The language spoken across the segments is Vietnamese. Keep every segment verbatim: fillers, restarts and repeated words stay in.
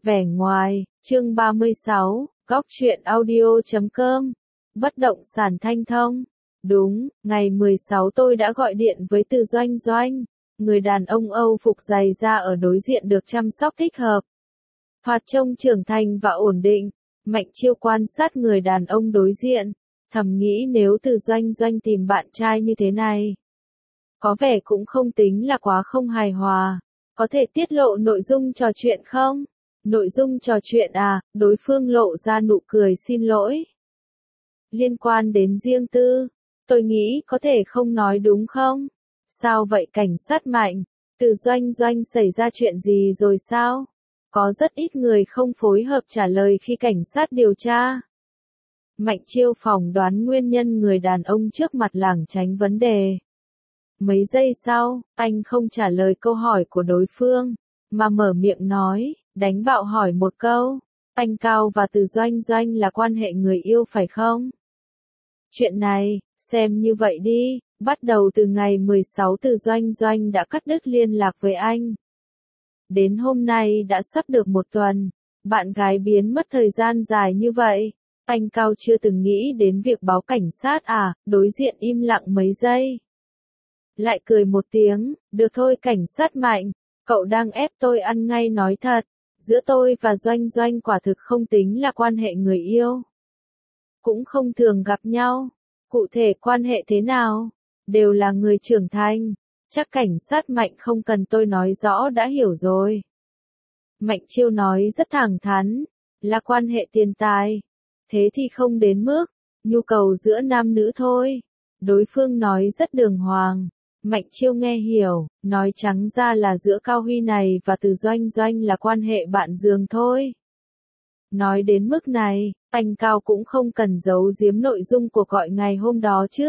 Vẻ ngoài, chương ba mươi sáu, góc truyện audio chấm com, bất động sản Thanh Thông. Đúng, ngày mười sáu tôi đã gọi điện với Từ Doanh Doanh, người đàn ông Âu phục dày da ở đối diện được chăm sóc thích hợp. Thoạt trông trưởng thành và ổn định, Mạnh Chiêu quan sát người đàn ông đối diện, thầm nghĩ nếu Từ Doanh Doanh tìm bạn trai như thế này, có vẻ cũng không tính là quá không hài hòa. Có thể tiết lộ nội dung trò chuyện không? Nội dung trò chuyện à, đối phương lộ ra nụ cười xin lỗi. Liên quan đến riêng tư, tôi nghĩ có thể không nói đúng không? Sao vậy cảnh sát Mạnh? Từ Doanh Doanh xảy ra chuyện gì rồi sao? Có rất ít người không phối hợp trả lời khi cảnh sát điều tra. Mạnh Chiêu phỏng đoán nguyên nhân người đàn ông trước mặt lảng tránh vấn đề. Mấy giây sau, anh không trả lời câu hỏi của đối phương, mà mở miệng nói, đánh bạo hỏi một câu. Anh Cao và Từ Doanh Doanh là quan hệ người yêu phải không? Chuyện này, xem như vậy đi, bắt đầu từ ngày mười sáu Từ Doanh Doanh đã cắt đứt liên lạc với anh. Đến hôm nay đã sắp được một tuần, bạn gái biến mất thời gian dài như vậy. Anh Cao chưa từng nghĩ đến việc báo cảnh sát à, đối diện im lặng mấy giây. Lại cười một tiếng, được thôi cảnh sát Mạnh, cậu đang ép tôi ăn ngay nói thật, giữa tôi và Doanh Doanh quả thực không tính là quan hệ người yêu. Cũng không thường gặp nhau, cụ thể quan hệ thế nào, đều là người trưởng thành, chắc cảnh sát Mạnh không cần tôi nói rõ đã hiểu rồi. Mạnh Chiêu nói rất thẳng thắn, là quan hệ tiền tài, thế thì không đến mức, nhu cầu giữa nam nữ thôi. Đối phương nói rất đường hoàng. Mạnh Chiêu nghe hiểu, nói trắng ra là giữa Cao Huy này và Từ Doanh Doanh là quan hệ bạn giường thôi. Nói đến mức này, anh Cao cũng không cần giấu giếm nội dung cuộc gọi ngày hôm đó chứ.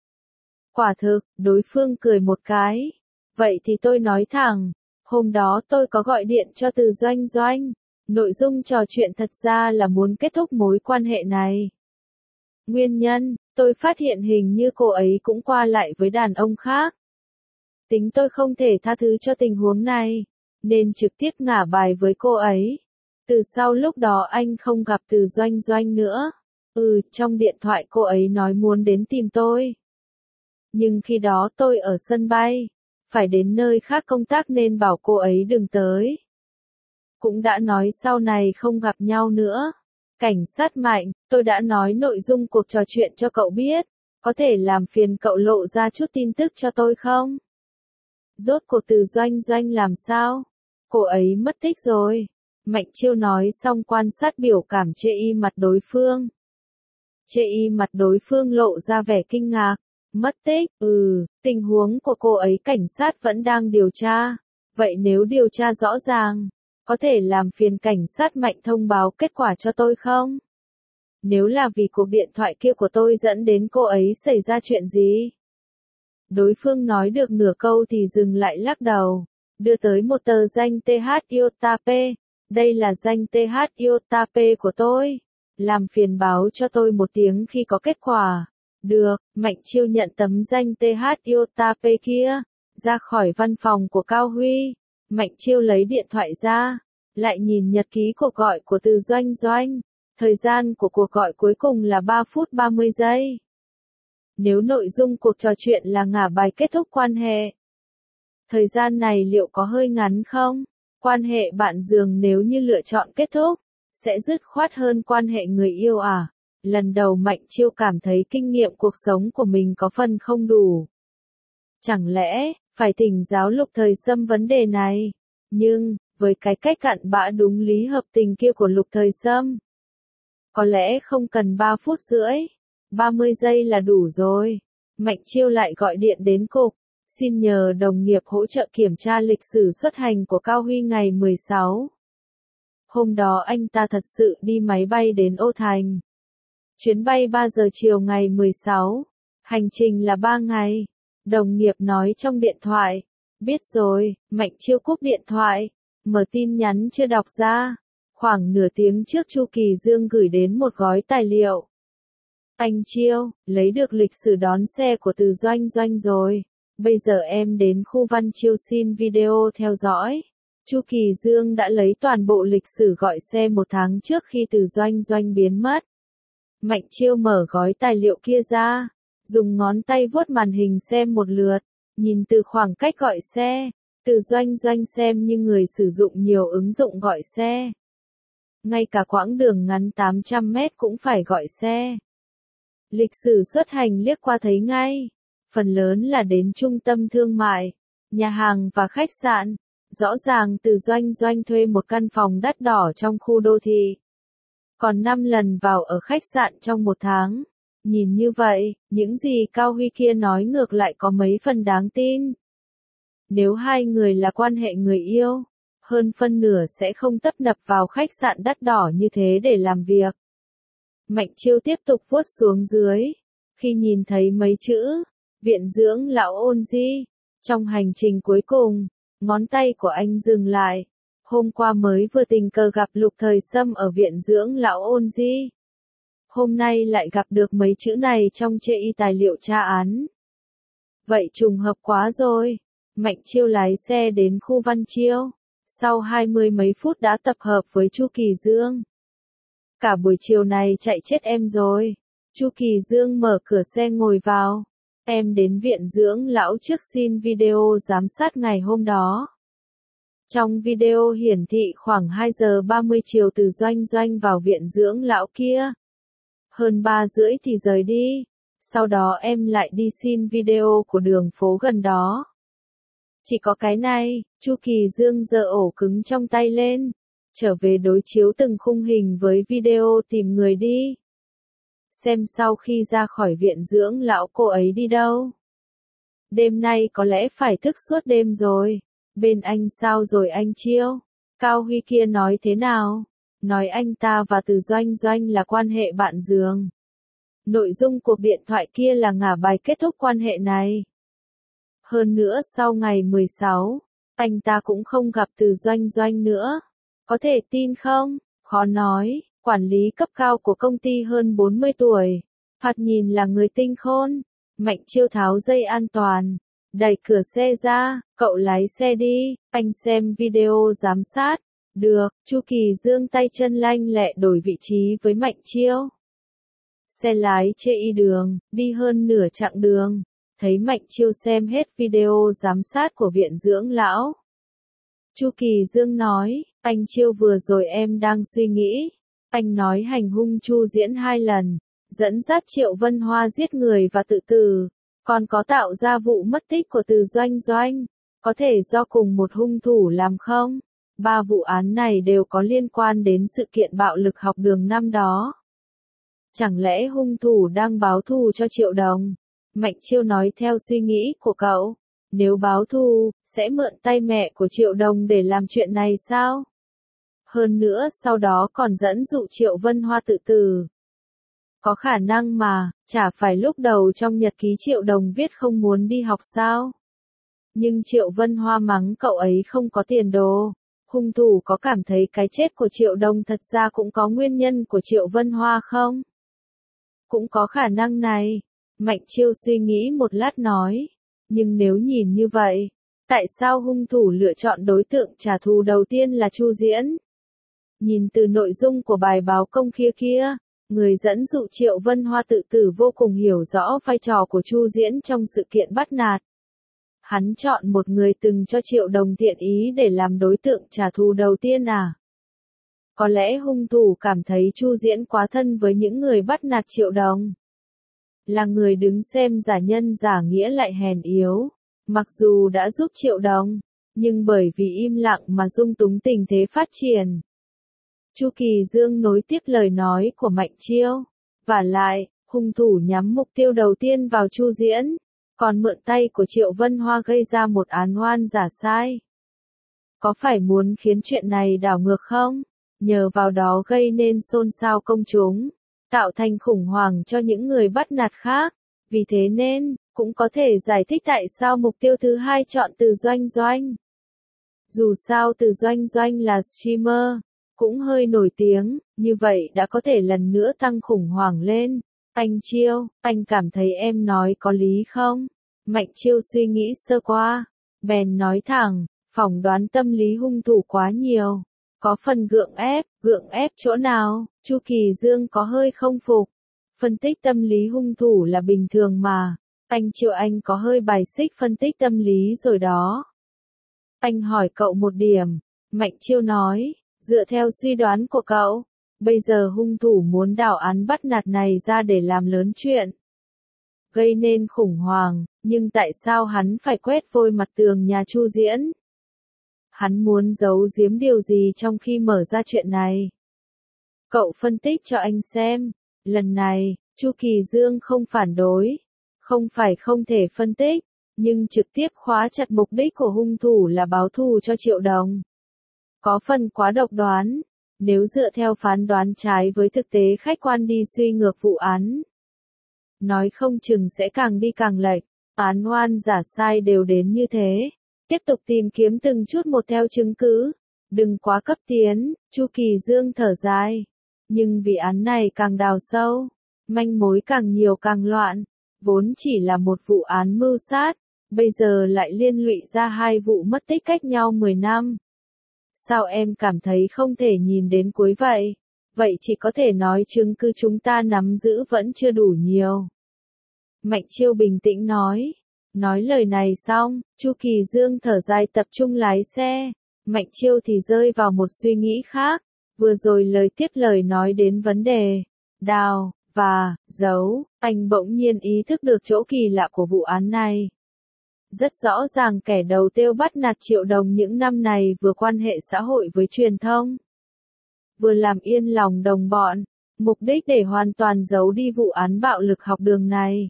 Quả thực, đối phương cười một cái. Vậy thì tôi nói thẳng, hôm đó tôi có gọi điện cho Từ Doanh Doanh. Nội dung trò chuyện thật ra là muốn kết thúc mối quan hệ này. Nguyên nhân, tôi phát hiện hình như cô ấy cũng qua lại với đàn ông khác. Tính tôi không thể tha thứ cho tình huống này, nên trực tiếp ngả bài với cô ấy. Từ sau lúc đó anh không gặp Từ Doanh Doanh nữa. Ừ, trong điện thoại cô ấy nói muốn đến tìm tôi. Nhưng khi đó tôi ở sân bay, phải đến nơi khác công tác nên bảo cô ấy đừng tới. Cũng đã nói sau này không gặp nhau nữa. Cảnh sát Mạnh, tôi đã nói nội dung cuộc trò chuyện cho cậu biết, có thể làm phiền cậu lộ ra chút tin tức cho tôi không? Rốt cuộc Từ Doanh Doanh làm sao? Cô ấy mất tích rồi. Mạnh Chiêu nói xong quan sát biểu cảm chê y mặt đối phương. Chê y mặt đối phương lộ ra vẻ kinh ngạc. Mất tích, ừ, tình huống của cô ấy cảnh sát vẫn đang điều tra. Vậy nếu điều tra rõ ràng, có thể làm phiền cảnh sát Mạnh thông báo kết quả cho tôi không? Nếu là vì cuộc điện thoại kia của tôi dẫn đến cô ấy xảy ra chuyện gì? Đối phương nói được nửa câu thì dừng lại lắc đầu, đưa tới một tờ danh tê hát Iotap, đây là danh tê hát Iotap của tôi, làm phiền báo cho tôi một tiếng khi có kết quả. Được, Mạnh Chiêu nhận tấm danh tê hát Iotap kia, ra khỏi văn phòng của Cao Huy. Mạnh Chiêu lấy điện thoại ra, lại nhìn nhật ký cuộc gọi của Từ Doanh Doanh, thời gian của cuộc gọi cuối cùng là ba phút ba mươi giây. Nếu nội dung cuộc trò chuyện là ngả bài kết thúc quan hệ, thời gian này liệu có hơi ngắn không? Quan hệ bạn giường nếu như lựa chọn kết thúc, sẽ dứt khoát hơn quan hệ người yêu à? Lần đầu Mạnh Chiêu cảm thấy kinh nghiệm cuộc sống của mình có phần không đủ. Chẳng lẽ, phải thỉnh giáo Lục Thời Sâm vấn đề này? Nhưng, với cái cách cặn bã đúng lý hợp tình kia của Lục Thời Sâm, có lẽ không cần ba phút rưỡi. ba mươi giây là đủ rồi. Mạnh Chiêu lại gọi điện đến cục, xin nhờ đồng nghiệp hỗ trợ kiểm tra lịch sử xuất hành của Cao Huy ngày mười sáu. Hôm đó anh ta thật sự đi máy bay đến Ô Thành. Chuyến bay ba giờ chiều ngày mười sáu. Hành trình là ba ngày. Đồng nghiệp nói trong điện thoại. Biết rồi, Mạnh Chiêu cúp điện thoại. Mở tin nhắn chưa đọc ra. Khoảng nửa tiếng trước Chu Kỳ Dương gửi đến một gói tài liệu. Anh Chiêu, lấy được lịch sử đón xe của Từ Doanh Doanh rồi. Bây giờ em đến khu Văn Chiêu xin video theo dõi. Chu Kỳ Dương đã lấy toàn bộ lịch sử gọi xe một tháng trước khi Từ Doanh Doanh biến mất. Mạnh Chiêu mở gói tài liệu kia ra, dùng ngón tay vuốt màn hình xem một lượt, nhìn từ khoảng cách gọi xe, Từ Doanh Doanh xem như người sử dụng nhiều ứng dụng gọi xe. Ngay cả quãng đường ngắn tám trăm mét cũng phải gọi xe. Lịch sử xuất hành liếc qua thấy ngay, phần lớn là đến trung tâm thương mại, nhà hàng và khách sạn. Rõ ràng Từ Doanh Doanh thuê một căn phòng đắt đỏ trong khu đô thị. Còn năm lần vào ở khách sạn trong một tháng. Nhìn như vậy, những gì Cao Huy kia nói ngược lại có mấy phần đáng tin. Nếu hai người là quan hệ người yêu, hơn phân nửa sẽ không tấp nập vào khách sạn đắt đỏ như thế để làm việc. Mạnh Chiêu tiếp tục vuốt xuống dưới. Khi nhìn thấy mấy chữ, viện dưỡng lão Ôn Di, trong hành trình cuối cùng, ngón tay của anh dừng lại. Hôm qua mới vừa tình cờ gặp Lục Thời Sâm ở viện dưỡng lão Ôn Di. Hôm nay lại gặp được mấy chữ này trong chê y tài liệu tra án. Vậy trùng hợp quá rồi. Mạnh Chiêu lái xe đến khu Văn Chiêu. Sau hai mươi mấy phút đã tập hợp với Chu Kỳ Dương. Cả buổi chiều này chạy chết em rồi. Chu Kỳ Dương mở cửa xe ngồi vào. Em đến viện dưỡng lão trước xin video giám sát ngày hôm đó. Trong video hiển thị khoảng hai giờ ba mươi chiều Từ Doanh Doanh vào viện dưỡng lão kia. Hơn ba rưỡi thì rời đi. Sau đó em lại đi xin video của đường phố gần đó. Chỉ có cái này, Chu Kỳ Dương giơ ổ cứng trong tay lên. Trở về đối chiếu từng khung hình với video tìm người đi. Xem sau khi ra khỏi viện dưỡng lão cô ấy đi đâu. Đêm nay có lẽ phải thức suốt đêm rồi. Bên anh sao rồi anh Chiêu? Cao Huy kia nói thế nào? Nói anh ta và Từ Doanh Doanh là quan hệ bạn giường. Nội dung cuộc điện thoại kia là ngả bài kết thúc quan hệ này. Hơn nữa sau ngày mười sáu, anh ta cũng không gặp Từ Doanh Doanh nữa. Có thể tin không? Khó nói. Quản lý cấp cao của công ty hơn bốn mươi tuổi. Thoạt nhìn là người tinh khôn. Mạnh Chiêu tháo dây an toàn. Đẩy cửa xe ra. Cậu lái xe đi. Anh xem video giám sát. Được. Chu Kỳ Dương tay chân lanh lẹ đổi vị trí với Mạnh Chiêu. Xe lái chê y đường. Đi hơn nửa chặng đường. Thấy Mạnh Chiêu xem hết video giám sát của viện dưỡng lão. Chu Kỳ Dương nói. Anh Chiêu vừa rồi em đang suy nghĩ. Anh nói hành hung Chu Diễn hai lần, dẫn dắt Triệu Vân Hoa giết người và tự tử, còn có tạo ra vụ mất tích của Từ Doanh Doanh, có thể do cùng một hung thủ làm không? Ba vụ án này đều có liên quan đến sự kiện bạo lực học đường năm đó. Chẳng lẽ hung thủ đang báo thù cho Triệu Đồng? Mạnh Chiêu nói theo suy nghĩ của cậu, nếu báo thù, sẽ mượn tay mẹ của Triệu Đồng để làm chuyện này sao? Hơn nữa sau đó còn dẫn dụ Triệu Vân Hoa tự tử. Có khả năng mà, chả phải lúc đầu trong nhật ký Triệu Đồng viết không muốn đi học sao? Nhưng Triệu Vân Hoa mắng cậu ấy không có tiền đồ. Hung thủ có cảm thấy cái chết của Triệu Đồng thật ra cũng có nguyên nhân của Triệu Vân Hoa không? Cũng có khả năng này. Mạnh Chiêu suy nghĩ một lát nói. Nhưng nếu nhìn như vậy, tại sao hung thủ lựa chọn đối tượng trả thù đầu tiên là Chu Diễn? Nhìn từ nội dung của bài báo công khai kia, người dẫn dụ Triệu Vân Hoa tự tử vô cùng hiểu rõ vai trò của Chu Diễn trong sự kiện bắt nạt. Hắn chọn một người từng cho Triệu Đồng thiện ý để làm đối tượng trả thù đầu tiên à? Có lẽ hung thủ cảm thấy Chu Diễn quá thân với những người bắt nạt Triệu Đồng. Là người đứng xem giả nhân giả nghĩa lại hèn yếu. Mặc dù đã giúp Triệu Đồng, nhưng bởi vì im lặng mà dung túng tình thế phát triển. Chu Kỳ Dương nối tiếp lời nói của Mạnh Chiêu. Vả lại, hung thủ nhắm mục tiêu đầu tiên vào Chu Diễn, còn mượn tay của Triệu Vân Hoa gây ra một án oan giả sai. Có phải muốn khiến chuyện này đảo ngược không? Nhờ vào đó gây nên xôn xao công chúng, tạo thành khủng hoảng cho những người bắt nạt khác. Vì thế nên, cũng có thể giải thích tại sao mục tiêu thứ hai chọn Từ Doanh Doanh. Dù sao Từ Doanh Doanh là streamer, cũng hơi nổi tiếng, như vậy đã có thể lần nữa tăng khủng hoảng lên. Anh Chiêu, anh cảm thấy em nói có lý không? Mạnh Chiêu suy nghĩ sơ qua, bèn nói thẳng, Phỏng đoán tâm lý hung thủ quá nhiều. Có phần gượng ép, gượng ép chỗ nào? Chu Kỳ Dương có hơi không phục. Phân tích tâm lý hung thủ là bình thường mà. Anh Chiêu anh có hơi bài xích phân tích tâm lý rồi đó. Anh hỏi cậu một điểm. Mạnh Chiêu nói, dựa theo suy đoán của cậu, bây giờ hung thủ muốn đào án bắt nạt này ra để làm lớn chuyện. Gây nên khủng hoảng, nhưng tại sao hắn phải quét vôi mặt tường nhà Chu Diễn? Hắn muốn giấu giếm điều gì trong khi mở ra chuyện này? Cậu phân tích cho anh xem. Lần này, Chu Kỳ Dương không phản đối. Không phải không thể phân tích, nhưng trực tiếp khóa chặt mục đích của hung thủ là báo thù cho Triệu Đồng. Có phần quá độc đoán. Nếu dựa theo phán đoán trái với thực tế khách quan đi suy ngược vụ án, nói không chừng sẽ càng đi càng lệch. Án oan giả sai đều đến như thế. Tiếp tục tìm kiếm từng chút một theo chứng cứ. Đừng quá cấp tiến. Chu Kỳ Dương thở dài. Nhưng vì án này càng đào sâu, manh mối càng nhiều càng loạn. Vốn chỉ là một vụ án mưu sát, bây giờ lại liên lụy ra hai vụ mất tích cách nhau mười năm. Sao em cảm thấy không thể nhìn đến cuối vậy? Vậy chỉ có thể nói chứng cứ chúng ta nắm giữ vẫn chưa đủ nhiều. Mạnh Chiêu bình tĩnh nói. Nói lời này xong, Chu Kỳ Dương thở dài tập trung lái xe. Mạnh Chiêu thì rơi vào một suy nghĩ khác. Vừa rồi lời tiếp lời nói đến vấn đề đào và giấu, anh bỗng nhiên ý thức được chỗ kỳ lạ của vụ án này. Rất rõ ràng kẻ đầu tiêu bắt nạt Triệu Đồng những năm này vừa quan hệ xã hội với truyền thông, vừa làm yên lòng đồng bọn, mục đích để hoàn toàn giấu đi vụ án bạo lực học đường này.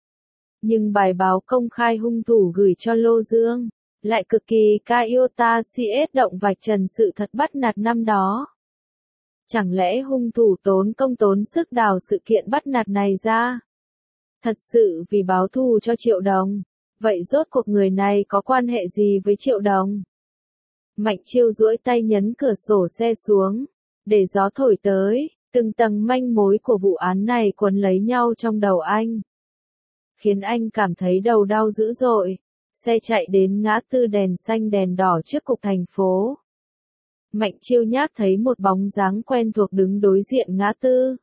Nhưng bài báo công khai hung thủ gửi cho Lô Dương, lại cực kỳ Iota cs động vạch trần sự thật bắt nạt năm đó. Chẳng lẽ hung thủ tốn công tốn sức đào sự kiện bắt nạt này ra? Thật sự vì báo thù cho Triệu Đồng. Vậy rốt cuộc người này có quan hệ gì với Triệu Đồng? Mạnh Chiêu duỗi tay nhấn cửa sổ xe xuống, để gió thổi tới, từng tầng manh mối của vụ án này quấn lấy nhau trong đầu anh. Khiến anh cảm thấy đầu đau dữ dội. Xe chạy đến ngã tư đèn xanh đèn đỏ trước cục thành phố. Mạnh Chiêu nhác thấy một bóng dáng quen thuộc đứng đối diện ngã tư.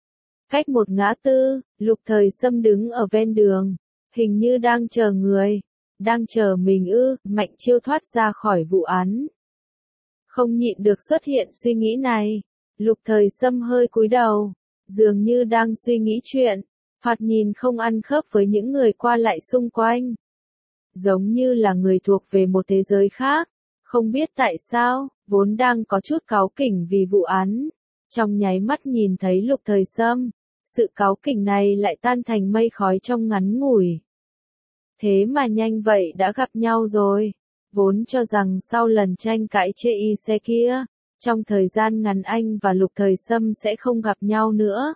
Cách một ngã tư, Lục Thời Sâm đứng ở ven đường, hình như đang chờ người. Đang chờ mình ư? Mạnh Chiêu thoát ra khỏi vụ án. Không nhịn được xuất hiện suy nghĩ này. Lục Thời Sâm hơi cúi đầu, dường như đang suy nghĩ chuyện, thoạt nhìn không ăn khớp với những người qua lại xung quanh. Giống như là người thuộc về một thế giới khác. Không biết tại sao, vốn đang có chút cáu kỉnh vì vụ án. Trong nháy mắt nhìn thấy Lục Thời Sâm, sự cáu kỉnh này lại tan thành mây khói trong ngắn ngủi. Thế mà nhanh vậy đã gặp nhau rồi. Vốn cho rằng sau lần tranh cãi chê y xe kia, trong thời gian ngắn anh và Lục Thời Sâm sẽ không gặp nhau nữa.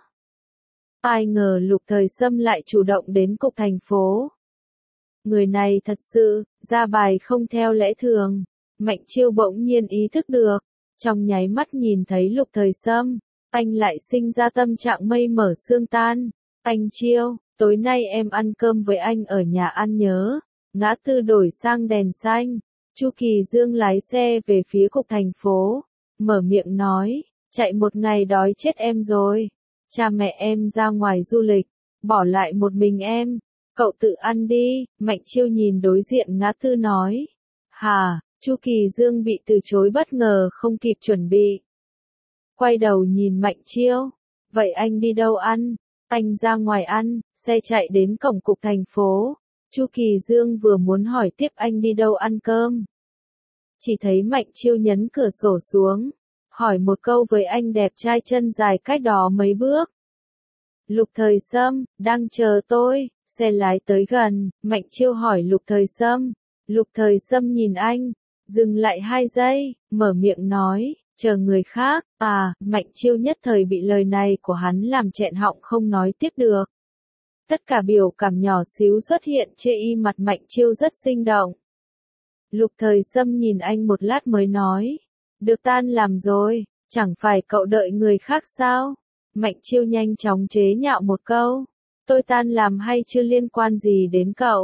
Ai ngờ Lục Thời Sâm lại chủ động đến cục thành phố. Người này thật sự, ra bài không theo lẽ thường. Mạnh Chiêu bỗng nhiên ý thức được. Trong nháy mắt nhìn thấy Lục Thời Sâm, anh lại sinh ra tâm trạng mây mở xương tan. Anh Chiêu, tối nay em ăn cơm với anh ở nhà ăn nhớ. Ngã tư đổi sang đèn xanh. Chu Kỳ Dương lái xe về phía cục thành phố. Mở miệng nói, chạy một ngày đói chết em rồi. Cha mẹ em ra ngoài du lịch, bỏ lại một mình em. Cậu tự ăn đi. Mạnh Chiêu nhìn đối diện ngã tư nói. Hà, Chu Kỳ Dương bị từ chối bất ngờ không kịp chuẩn bị. Quay đầu nhìn Mạnh Chiêu. Vậy anh đi đâu ăn? Anh ra ngoài ăn. Xe chạy đến cổng cục thành phố. Chu Kỳ Dương vừa muốn hỏi tiếp anh đi đâu ăn cơm. Chỉ thấy Mạnh Chiêu nhấn cửa sổ xuống. Hỏi một câu với anh đẹp trai chân dài cách đó mấy bước. Lục Thời Sâm, đang chờ tôi. Xe lái tới gần, Mạnh Chiêu hỏi Lục Thời Sâm. Lục Thời Sâm nhìn anh, dừng lại hai giây, mở miệng nói, chờ người khác. À, Mạnh Chiêu nhất thời bị lời này của hắn làm nghẹn họng không nói tiếp được. Tất cả biểu cảm nhỏ xíu xuất hiện trên y mặt Mạnh Chiêu rất sinh động. Lục Thời Sâm nhìn anh một lát mới nói, được tan làm rồi, chẳng phải cậu đợi người khác sao? Mạnh Chiêu nhanh chóng chế nhạo một câu, tôi tan làm hay chưa liên quan gì đến cậu,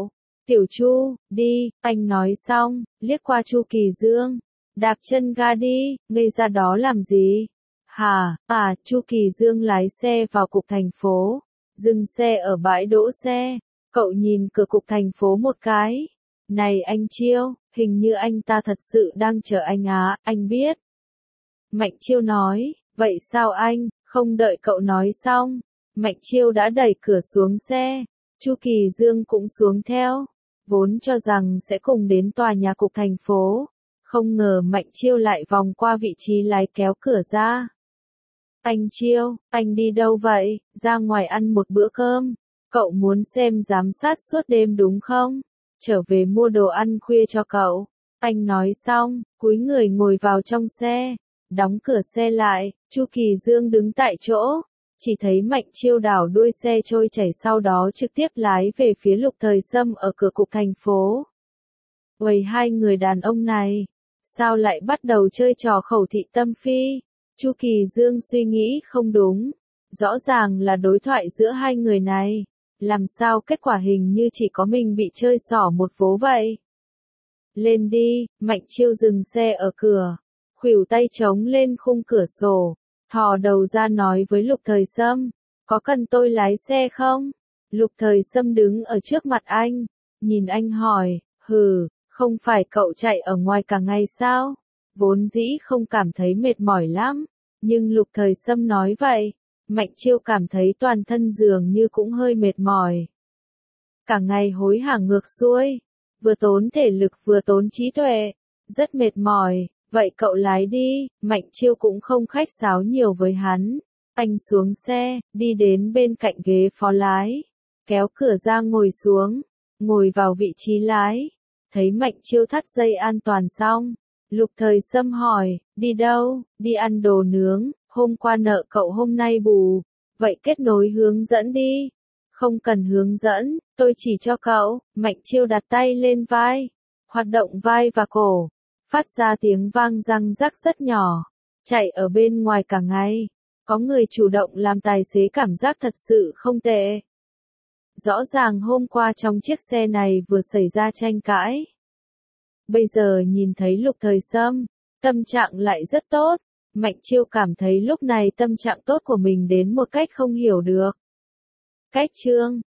Tiểu Chu, đi, anh nói xong, liếc qua Chu Kỳ Dương. Đạp chân ga đi, ngây ra đó làm gì? Hả, à, Chu Kỳ Dương lái xe vào cục thành phố, dừng xe ở bãi đỗ xe. Cậu nhìn cửa cục thành phố một cái. Này anh Chiêu, hình như anh ta thật sự đang chờ anh á, anh biết. Mạnh Chiêu nói, vậy sao anh, không đợi cậu nói xong. Mạnh Chiêu đã đẩy cửa xuống xe, Chu Kỳ Dương cũng xuống theo. Vốn cho rằng sẽ cùng đến tòa nhà cục thành phố. Không ngờ Mạnh Chiêu lại vòng qua vị trí lái kéo cửa ra. Anh Chiêu, anh đi đâu vậy? Ra ngoài ăn một bữa cơm. Cậu muốn xem giám sát suốt đêm đúng không? Trở về mua đồ ăn khuya cho cậu. Anh nói xong, cúi người ngồi vào trong xe. Đóng cửa xe lại, Chu Kỳ Dương đứng tại chỗ. Chỉ thấy Mạnh Chiêu đảo đuôi xe trôi chảy sau đó trực tiếp lái về phía Lục Thời Sâm ở cửa cục thành phố. Uầy, hai người đàn ông này, sao lại bắt đầu chơi trò khẩu thị tâm phi? Chu Kỳ Dương suy nghĩ không đúng. Rõ ràng là đối thoại giữa hai người này. Làm sao kết quả hình như chỉ có mình bị chơi xỏ một vố vậy? Lên đi, Mạnh Chiêu dừng xe ở cửa. Khuỷu tay chống lên khung cửa sổ. Thò đầu ra nói với Lục Thời Sâm. Có cần tôi lái xe không? Lục Thời Sâm đứng ở trước mặt anh. Nhìn anh hỏi, hừ, không phải cậu chạy ở ngoài cả ngày sao? Vốn dĩ không cảm thấy mệt mỏi lắm. Nhưng Lục Thời Sâm nói vậy. Mạnh Chiêu cảm thấy toàn thân dường như cũng hơi mệt mỏi. Cả ngày hối hả ngược xuôi. Vừa tốn thể lực vừa tốn trí tuệ. Rất mệt mỏi. Vậy cậu lái đi. Mạnh Chiêu cũng không khách sáo nhiều với hắn. Anh xuống xe, đi đến bên cạnh ghế phó lái. Kéo cửa ra ngồi xuống. Ngồi vào vị trí lái. Thấy Mạnh Chiêu thắt dây an toàn xong. Lục Thời Sâm hỏi, đi đâu? Đi ăn đồ nướng. Hôm qua nợ cậu hôm nay bù. Vậy kết nối hướng dẫn đi. Không cần hướng dẫn, tôi chỉ cho cậu. Mạnh Chiêu đặt tay lên vai. Hoạt động vai và cổ. Phát ra tiếng vang răng rắc rất nhỏ. Chạy ở bên ngoài cả ngày. Có người chủ động làm tài xế cảm giác thật sự không tệ. Rõ ràng hôm qua trong chiếc xe này vừa xảy ra tranh cãi. Bây giờ nhìn thấy Lục Thời Sâm, tâm trạng lại rất tốt. Mạnh Chiêu cảm thấy lúc này tâm trạng tốt của mình đến một cách không hiểu được. Cách chương